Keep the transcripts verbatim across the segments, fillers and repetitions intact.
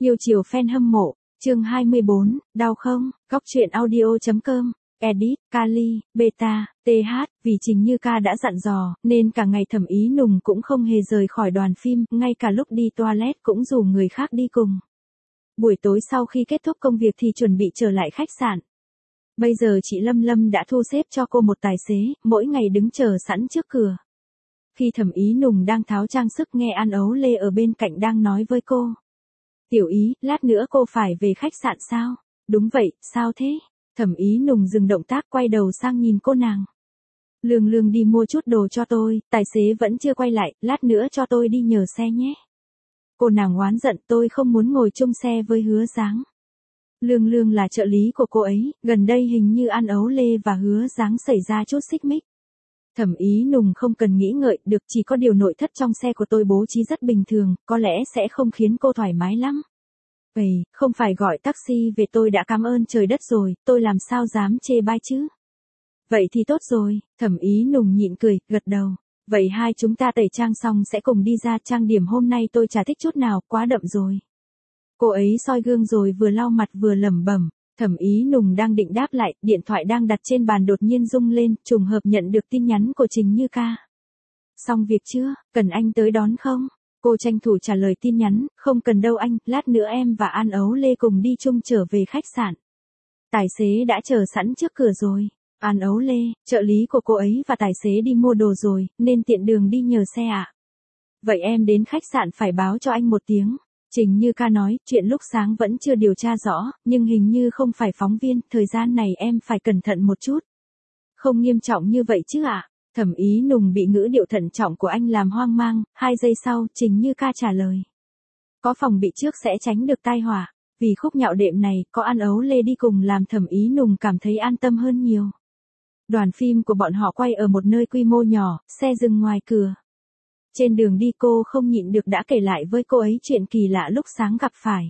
Yêu chiều fan hâm mộ, chương hai mươi bốn, đau không, góc truyện audio.com, edit, Kali, Beta, tê hát, vì Trình Như Ca đã dặn dò, nên cả ngày Thẩm Ý Nùng cũng không hề rời khỏi đoàn phim, ngay cả lúc đi toilet cũng rủ người khác đi cùng. Buổi tối sau khi kết thúc công việc thì chuẩn bị trở lại khách sạn. Bây giờ chị Lâm Lâm đã thu xếp cho cô một tài xế, mỗi ngày đứng chờ sẵn trước cửa. Khi Thẩm Ý Nùng đang tháo trang sức nghe An Ấu Lê ở bên cạnh đang nói với cô. Tiểu Ý, lát nữa cô phải về khách sạn sao? Đúng vậy, sao thế? Thẩm Ý Nùng dừng động tác quay đầu sang nhìn cô nàng. Lương Lương đi mua chút đồ cho tôi, tài xế vẫn chưa quay lại, lát nữa cho tôi đi nhờ xe nhé. Cô nàng oán giận, tôi không muốn ngồi chung xe với Hứa Giáng. Lương Lương là trợ lý của cô ấy, gần đây hình như An Ấu Lê và Hứa Giáng xảy ra chút xích mích. Thẩm Ý Nùng không cần nghĩ ngợi, được, chỉ có điều nội thất trong xe của tôi bố trí rất bình thường, có lẽ sẽ không khiến cô thoải mái lắm. Vậy, không phải gọi taxi về, tôi đã cảm ơn trời đất rồi, tôi làm sao dám chê bai chứ. Vậy thì tốt rồi, Thẩm Ý Nùng nhịn cười, gật đầu. Vậy hai chúng ta tẩy trang xong sẽ cùng đi ra, trang điểm hôm nay tôi chả thích chút nào, quá đậm rồi. Cô ấy soi gương rồi vừa lau mặt vừa lẩm bẩm. Thẩm Ý Nùng đang định đáp lại, điện thoại đang đặt trên bàn đột nhiên rung lên, trùng hợp nhận được tin nhắn của Trình Như Ca. Xong việc chưa, cần anh tới đón không? Cô tranh thủ trả lời tin nhắn, không cần đâu anh, lát nữa em và An Ấu Lê cùng đi chung trở về khách sạn. Tài xế đã chờ sẵn trước cửa rồi. An Ấu Lê, trợ lý của cô ấy và tài xế đi mua đồ rồi, nên tiện đường đi nhờ xe ạ. À? Vậy em đến khách sạn phải báo cho anh một tiếng. Trình Như Ca nói, chuyện lúc sáng vẫn chưa điều tra rõ, nhưng hình như không phải phóng viên, thời gian này em phải cẩn thận một chút. Không nghiêm trọng như vậy chứ ạ? À? Thẩm Ý Nùng bị ngữ điệu thận trọng của anh làm hoang mang, hai giây sau, Trình Như Ca trả lời. Có phòng bị trước sẽ tránh được tai họa, vì khúc nhạo đệm này, có An Ấu Lê đi cùng làm Thẩm Ý Nùng cảm thấy an tâm hơn nhiều. Đoàn phim của bọn họ quay ở một nơi quy mô nhỏ, xe dừng ngoài cửa. Trên đường đi cô không nhịn được đã kể lại với cô ấy chuyện kỳ lạ lúc sáng gặp phải.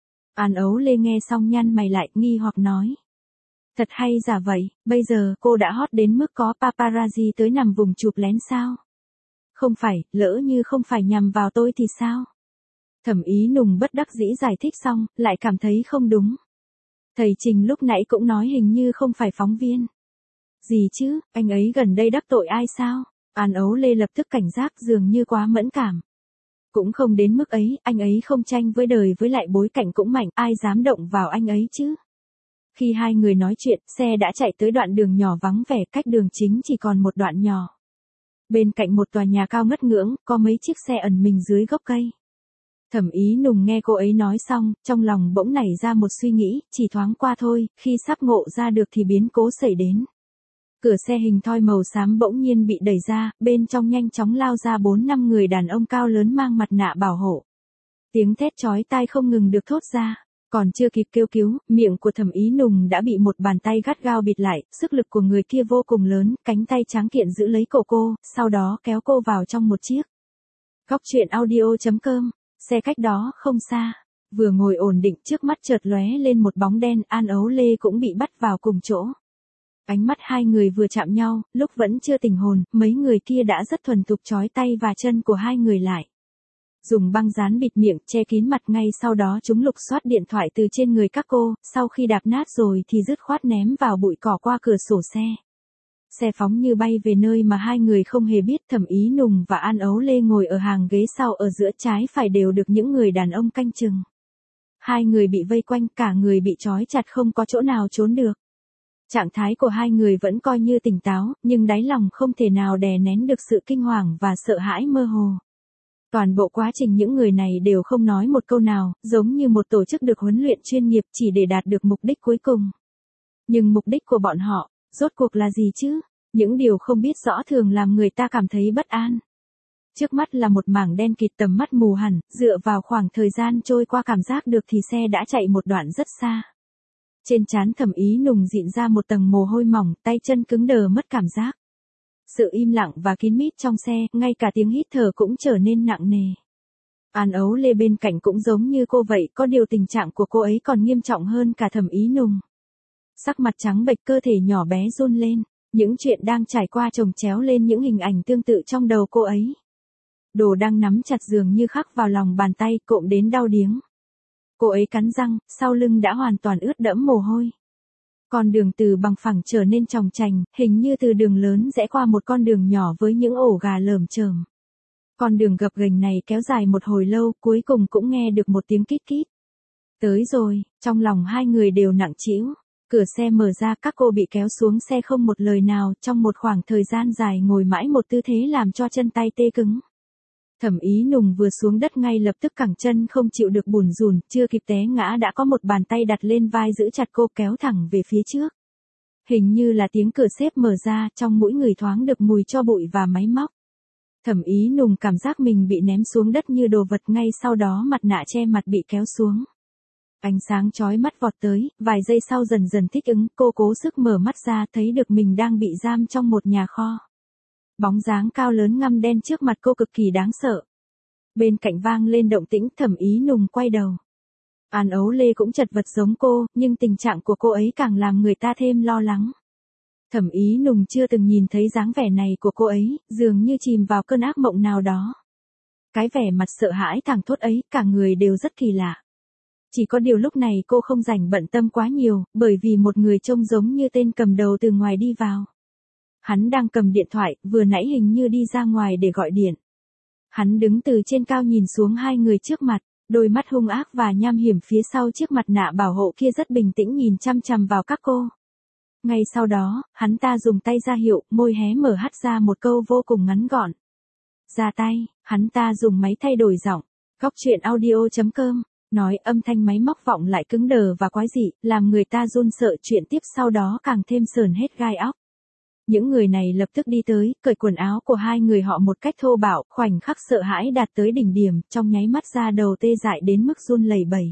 An Ấu Lê nghe xong nhăn mày lại, nghi hoặc nói. Thật hay giả vậy, bây giờ cô đã hot đến mức có paparazzi tới nằm vùng chụp lén sao? Không phải, lỡ như không phải nhằm vào tôi thì sao? Thẩm Ý Nùng bất đắc dĩ giải thích xong, lại cảm thấy không đúng. Thầy Trình lúc nãy cũng nói hình như không phải phóng viên. Gì chứ, anh ấy gần đây đắc tội ai sao? An Ấu Lê lập tức cảnh giác, dường như quá mẫn cảm. Cũng không đến mức ấy, anh ấy không tranh với đời, với lại bối cảnh cũng mạnh, ai dám động vào anh ấy chứ? Khi hai người nói chuyện, xe đã chạy tới đoạn đường nhỏ vắng vẻ, cách đường chính chỉ còn một đoạn nhỏ. Bên cạnh một tòa nhà cao ngất ngưỡng, có mấy chiếc xe ẩn mình dưới gốc cây. Thẩm Ý Nùng nghe cô ấy nói xong, trong lòng bỗng nảy ra một suy nghĩ, chỉ thoáng qua thôi, khi sắp ngộ ra được thì biến cố xảy đến. Cửa xe hình thoi màu xám bỗng nhiên bị đẩy ra, bên trong nhanh chóng lao ra bốn năm người đàn ông cao lớn mang mặt nạ bảo hộ. Tiếng thét chói tai không ngừng được thốt ra, còn chưa kịp kêu cứu, miệng của Thẩm Ý Nùng đã bị một bàn tay gắt gao bịt lại, sức lực của người kia vô cùng lớn, cánh tay tráng kiện giữ lấy cổ cô, sau đó kéo cô vào trong một chiếc. Góc truyện audio.com, xe cách đó không xa, vừa ngồi ổn định trước mắt chợt lóe lên một bóng đen, An Ấu Lê cũng bị bắt vào cùng chỗ. Ánh mắt hai người vừa chạm nhau, lúc vẫn chưa tỉnh hồn, mấy người kia đã rất thuần thục trói tay và chân của hai người lại. Dùng băng dán bịt miệng, che kín mặt, ngay sau đó chúng lục soát điện thoại từ trên người các cô, sau khi đạp nát rồi thì dứt khoát ném vào bụi cỏ qua cửa sổ xe. Xe phóng như bay về nơi mà hai người không hề biết. Thẩm Ý Nùng và An Ấu Lê ngồi ở hàng ghế sau, ở giữa trái phải đều được những người đàn ông canh chừng. Hai người bị vây quanh, cả người bị trói chặt, không có chỗ nào trốn được. Trạng thái của hai người vẫn coi như tỉnh táo, nhưng đáy lòng không thể nào đè nén được sự kinh hoàng và sợ hãi mơ hồ. Toàn bộ quá trình những người này đều không nói một câu nào, giống như một tổ chức được huấn luyện chuyên nghiệp chỉ để đạt được mục đích cuối cùng. Nhưng mục đích của bọn họ, rốt cuộc là gì chứ? Những điều không biết rõ thường làm người ta cảm thấy bất an. Trước mắt là một mảng đen kịt, tầm mắt mù hẳn, dựa vào khoảng thời gian trôi qua cảm giác được thì xe đã chạy một đoạn rất xa. Trên trán Thẩm Ý Nùng dịn ra một tầng mồ hôi mỏng, tay chân cứng đờ mất cảm giác. Sự im lặng và kín mít trong xe, ngay cả tiếng hít thở cũng trở nên nặng nề. An Ấu Lê bên cạnh cũng giống như cô vậy, có điều tình trạng của cô ấy còn nghiêm trọng hơn cả Thẩm Ý Nùng. Sắc mặt trắng bệch, cơ thể nhỏ bé run lên, những chuyện đang trải qua chồng chéo lên những hình ảnh tương tự trong đầu cô ấy. Đồ đang nắm chặt dường như khắc vào lòng bàn tay, cộm đến đau điếng. Cô ấy cắn răng, sau lưng đã hoàn toàn ướt đẫm mồ hôi. Con đường từ bằng phẳng trở nên chòng chành, hình như từ đường lớn rẽ qua một con đường nhỏ với những ổ gà lởm chởm. Con đường gập ghềnh này kéo dài một hồi lâu, cuối cùng cũng nghe được một tiếng kít kít. Tới rồi, trong lòng hai người đều nặng trĩu. Cửa xe mở ra, các cô bị kéo xuống xe không một lời nào, trong một khoảng thời gian dài ngồi mãi một tư thế làm cho chân tay tê cứng. Thẩm Ý Nùng vừa xuống đất ngay lập tức cẳng chân không chịu được bùn rùn, chưa kịp té ngã đã có một bàn tay đặt lên vai giữ chặt cô kéo thẳng về phía trước. Hình như là tiếng cửa xếp mở ra, trong mũi người thoáng được mùi tro bụi và máy móc. Thẩm Ý Nùng cảm giác mình bị ném xuống đất như đồ vật, ngay sau đó mặt nạ che mặt bị kéo xuống. Ánh sáng chói mắt vọt tới, vài giây sau dần dần thích ứng, cô cố sức mở mắt ra thấy được mình đang bị giam trong một nhà kho. Bóng dáng cao lớn ngăm đen trước mặt cô cực kỳ đáng sợ. Bên cạnh vang lên động tĩnh, Thẩm Ý Nùng quay đầu. An Ấu Lê cũng chật vật giống cô, nhưng tình trạng của cô ấy càng làm người ta thêm lo lắng. Thẩm Ý Nùng chưa từng nhìn thấy dáng vẻ này của cô ấy, dường như chìm vào cơn ác mộng nào đó. Cái vẻ mặt sợ hãi thảng thốt ấy, cả người đều rất kỳ lạ. Chỉ có điều lúc này cô không rảnh bận tâm quá nhiều, bởi vì một người trông giống như tên cầm đầu từ ngoài đi vào. Hắn đang cầm điện thoại, vừa nãy hình như đi ra ngoài để gọi điện. Hắn đứng từ trên cao nhìn xuống hai người trước mặt, đôi mắt hung ác và nham hiểm phía sau chiếc mặt nạ bảo hộ kia rất bình tĩnh nhìn chăm chằm vào các cô. Ngay sau đó, hắn ta dùng tay ra hiệu, môi hé mở hắt ra một câu vô cùng ngắn gọn. Ra tay, hắn ta dùng máy thay đổi giọng. Góc truyện audio chấm com nói, âm thanh máy móc vọng lại cứng đờ và quái dị, làm người ta run sợ. Chuyện tiếp sau đó càng thêm sờn hết gai óc. Những người này lập tức đi tới, cởi quần áo của hai người họ một cách thô bạo, khoảnh khắc sợ hãi đạt tới đỉnh điểm, trong nháy mắt da đầu tê dại đến mức run lẩy bẩy.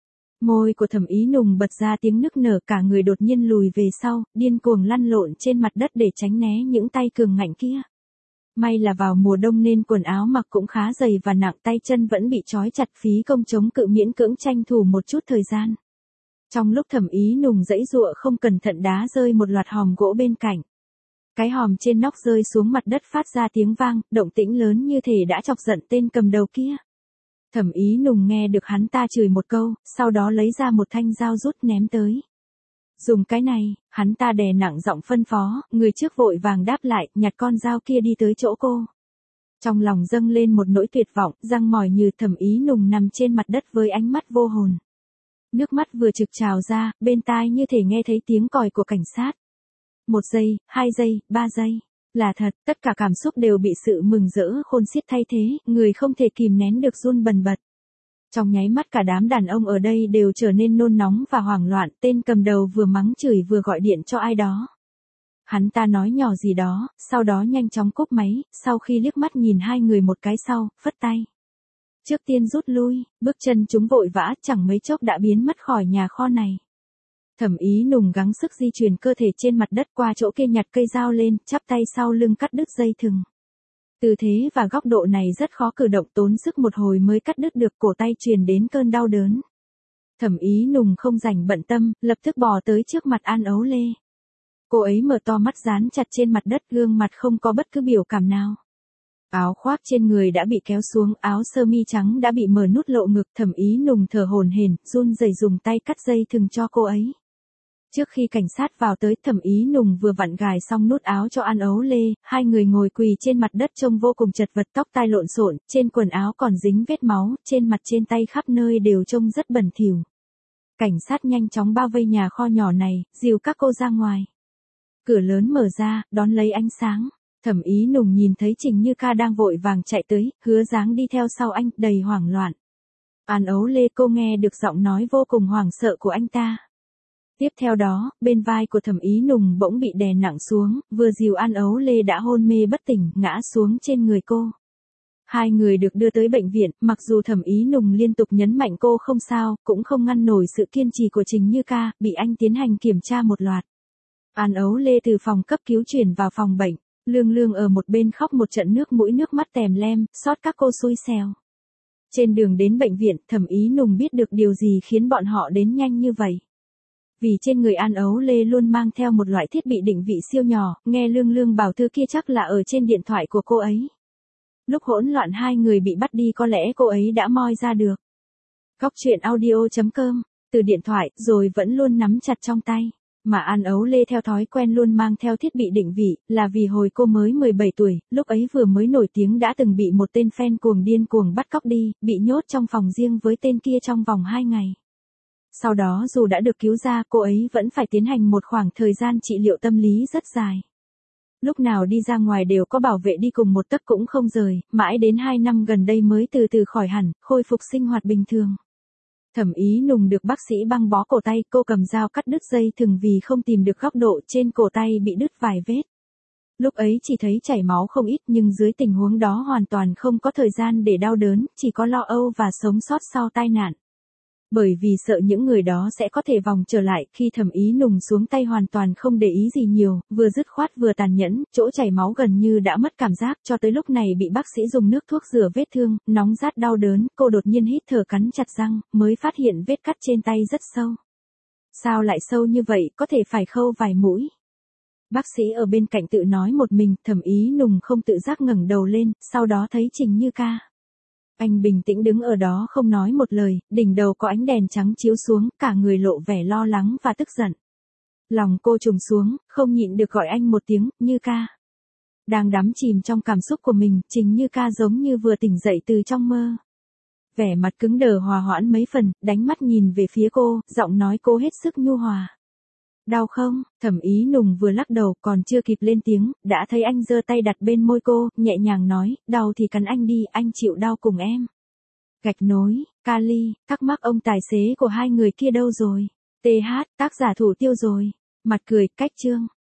Môi của Thẩm Ý Nùng bật ra tiếng nức nở, cả người đột nhiên lùi về sau, điên cuồng lăn lộn trên mặt đất để tránh né những tay cường ngạnh kia. May là vào mùa đông nên quần áo mặc cũng khá dày và nặng, tay chân vẫn bị trói chặt, phí công chống cự miễn cưỡng tranh thủ một chút thời gian. Trong lúc Thẩm Ý Nùng giãy giụa không cẩn thận đá rơi một loạt hòm gỗ bên cạnh. Cái hòm trên nóc rơi xuống mặt đất phát ra tiếng vang, động tĩnh lớn như thể đã chọc giận tên cầm đầu kia. Thẩm Ý Nùng nghe được hắn ta chửi một câu, sau đó lấy ra một thanh dao rút ném tới. Dùng cái này, hắn ta đè nặng giọng phân phó, người trước vội vàng đáp lại, nhặt con dao kia đi tới chỗ cô. Trong lòng dâng lên một nỗi tuyệt vọng, răng mỏi như Thẩm Ý Nùng nằm trên mặt đất với ánh mắt vô hồn. Nước mắt vừa trực trào ra, bên tai như thể nghe thấy tiếng còi của cảnh sát. Một giây, hai giây, ba giây. Là thật, tất cả cảm xúc đều bị sự mừng rỡ khôn xiết thay thế, người không thể kìm nén được run bần bật. Trong nháy mắt cả đám đàn ông ở đây đều trở nên nôn nóng và hoảng loạn, tên cầm đầu vừa mắng chửi vừa gọi điện cho ai đó. Hắn ta nói nhỏ gì đó, sau đó nhanh chóng cúp máy, sau khi liếc mắt nhìn hai người một cái sau, phất tay. Trước tiên rút lui, bước chân chúng vội vã, chẳng mấy chốc đã biến mất khỏi nhà kho này. Thẩm Ý Nùng gắng sức di chuyển cơ thể trên mặt đất qua chỗ kia, nhặt cây dao lên, chắp tay sau lưng cắt đứt dây thừng. Tư thế và góc độ này rất khó cử động, tốn sức một hồi mới cắt đứt được, cổ tay truyền đến cơn đau đớn. Thẩm Ý Nùng không rảnh bận tâm, lập tức bò tới trước mặt An Ấu Lê. Cô ấy mở to mắt dán chặt trên mặt đất, gương mặt không có bất cứ biểu cảm nào. Áo khoác trên người đã bị kéo xuống, áo sơ mi trắng đã bị mở nút lộ ngực. Thẩm Ý Nùng thở hổn hển, run rẩy dùng tay cắt dây thừng cho cô ấy. Trước khi cảnh sát vào tới, Thẩm Ý Nùng vừa vặn gài xong nút áo cho An Ấu Lê, hai người ngồi quỳ trên mặt đất trông vô cùng chật vật, tóc tai lộn xộn, trên quần áo còn dính vết máu, trên mặt trên tay khắp nơi đều trông rất bẩn thỉu. Cảnh sát nhanh chóng bao vây nhà kho nhỏ này, dìu các cô ra ngoài. Cửa lớn mở ra, đón lấy ánh sáng. Thẩm Ý Nùng nhìn thấy Trình Như Ca đang vội vàng chạy tới, Hứa Dáng đi theo sau anh, đầy hoảng loạn. An Ấu Lê, cô nghe được giọng nói vô cùng hoảng sợ của anh ta. Tiếp theo đó, bên vai của Thẩm Ý Nùng bỗng bị đè nặng xuống, vừa dìu An Ấu Lê đã hôn mê bất tỉnh, ngã xuống trên người cô. Hai người được đưa tới bệnh viện, mặc dù Thẩm Ý Nùng liên tục nhấn mạnh cô không sao, cũng không ngăn nổi sự kiên trì của Trình Như Ca, bị anh tiến hành kiểm tra một loạt. An Ấu Lê từ phòng cấp cứu chuyển vào phòng bệnh, Lương Lương ở một bên khóc một trận, nước mũi nước mắt tèm lem, xót các cô xui xẻo. Trên đường đến bệnh viện, Thẩm Ý Nùng biết được điều gì khiến bọn họ đến nhanh như vậy. Vì trên người An Ấu Lê luôn mang theo một loại thiết bị định vị siêu nhỏ, nghe Lương Lương bảo thứ kia chắc là ở trên điện thoại của cô ấy. Lúc hỗn loạn hai người bị bắt đi có lẽ cô ấy đã moi ra được. Cóc truyện audio chấm com, từ điện thoại, rồi vẫn luôn nắm chặt trong tay. Mà An Ấu Lê theo thói quen luôn mang theo thiết bị định vị, là vì hồi cô mới mười bảy tuổi, lúc ấy vừa mới nổi tiếng đã từng bị một tên fan cuồng điên cuồng bắt cóc đi, bị nhốt trong phòng riêng với tên kia trong vòng hai ngày. Sau đó dù đã được cứu ra, cô ấy vẫn phải tiến hành một khoảng thời gian trị liệu tâm lý rất dài. Lúc nào đi ra ngoài đều có bảo vệ đi cùng một tấc cũng không rời, mãi đến hai năm gần đây mới từ từ khỏi hẳn, khôi phục sinh hoạt bình thường. Thẩm Ý Nùng được bác sĩ băng bó cổ tay, cô cầm dao cắt đứt dây thừng vì không tìm được góc độ, trên cổ tay bị đứt vài vết. Lúc ấy chỉ thấy chảy máu không ít, nhưng dưới tình huống đó hoàn toàn không có thời gian để đau đớn, chỉ có lo âu và sống sót sau tai nạn. Bởi vì sợ những người đó sẽ có thể vòng trở lại, khi Thẩm Ý Nùng xuống tay hoàn toàn không để ý gì nhiều, vừa dứt khoát vừa tàn nhẫn, chỗ chảy máu gần như đã mất cảm giác, cho tới lúc này bị bác sĩ dùng nước thuốc rửa vết thương, nóng rát đau đớn, cô đột nhiên hít thở cắn chặt răng, mới phát hiện vết cắt trên tay rất sâu. Sao lại sâu như vậy, có thể phải khâu vài mũi. Bác sĩ ở bên cạnh tự nói một mình, Thẩm Ý Nùng không tự giác ngẩng đầu lên, sau đó thấy Trình Như Ca. Anh bình tĩnh đứng ở đó không nói một lời, đỉnh đầu có ánh đèn trắng chiếu xuống, cả người lộ vẻ lo lắng và tức giận. Lòng cô trùng xuống, không nhịn được gọi anh một tiếng, Như Ca. Đang đắm chìm trong cảm xúc của mình, Trình Như Ca giống như vừa tỉnh dậy từ trong mơ. Vẻ mặt cứng đờ hòa hoãn mấy phần, đánh mắt nhìn về phía cô, giọng nói cô hết sức nhu hòa. Đau không? Thẩm Ý Nùng vừa lắc đầu, còn chưa kịp lên tiếng, đã thấy anh giơ tay đặt bên môi cô, nhẹ nhàng nói, đau thì cắn anh đi, anh chịu đau cùng em. Gạch nối, Kali, thắc mắc ông tài xế của hai người kia đâu rồi? tê hát, tác giả thủ tiêu rồi. Mặt cười, cách chương.